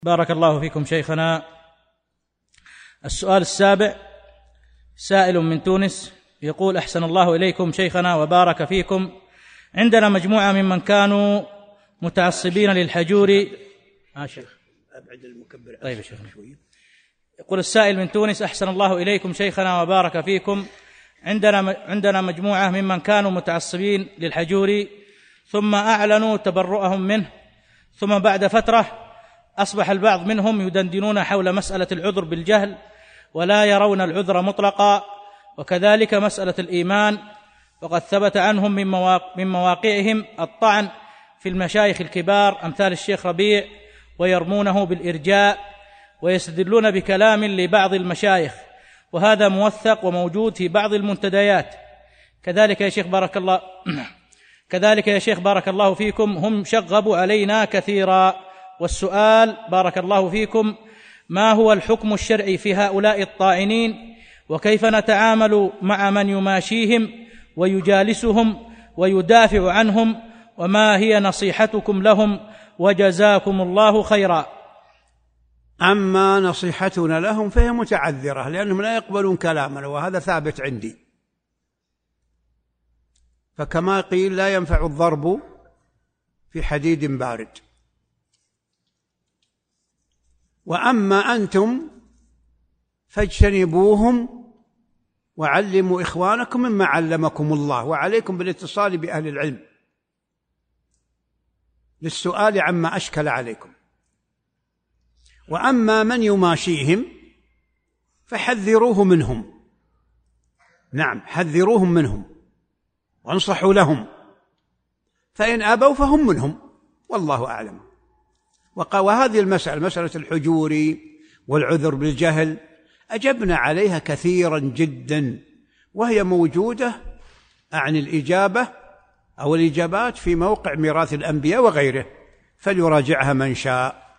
بارك الله فيكم شيخنا. السؤال السابع، سائل من تونس يقول: أحسن الله إليكم شيخنا وبارك فيكم. عندنا مجموعة ممن كانوا متعصبين للحجور. شيخ أبعد المكبر. طيب يا شيخنا. يقول السائل من تونس: أحسن الله إليكم شيخنا وبارك فيكم. عندنا مجموعة ممن كانوا متعصبين للحجور ثم أعلنوا تبرؤهم منه، ثم بعد فترة أصبح البعض منهم يدندنون حول مسألة العذر بالجهل ولا يرون العذر مطلقا، وكذلك مسألة الإيمان، وقد ثبت عنهم من مواقعهم الطعن في المشايخ الكبار أمثال الشيخ ربيع، ويرمونه بالإرجاء ويستدلون بكلام لبعض المشايخ، وهذا موثق وموجود في بعض المنتديات. كذلك يا شيخ بارك الله فيكم هم شغبوا علينا كثيرا. والسؤال بارك الله فيكم: ما هو الحكم الشرعي في هؤلاء الطاعنين، وكيف نتعامل مع من يماشيهم ويجالسهم ويدافع عنهم، وما هي نصيحتكم لهم، وجزاكم الله خيرا. أما نصيحتنا لهم فهي متعذرة، لأنهم لا يقبلون كلامنا، وهذا ثابت عندي. فكما قيل: لا ينفع الضرب في حديد بارد. وأما أنتم فاجتنبوهم وعلموا إخوانكم مما علمكم الله، وعليكم بالاتصال بأهل العلم للسؤال عما أشكل عليكم. وأما من يماشيهم فحذروه منهم، نعم حذروهم منهم وانصحوا لهم، فإن أبوا فهم منهم، والله أعلم. وهذه المسألة، مسألة الحجور والعذر بالجهل، أجبنا عليها كثيرا جدا، وهي موجودة عن الإجابة أو الإجابات في موقع ميراث الأنبياء وغيره، فليراجعها من شاء.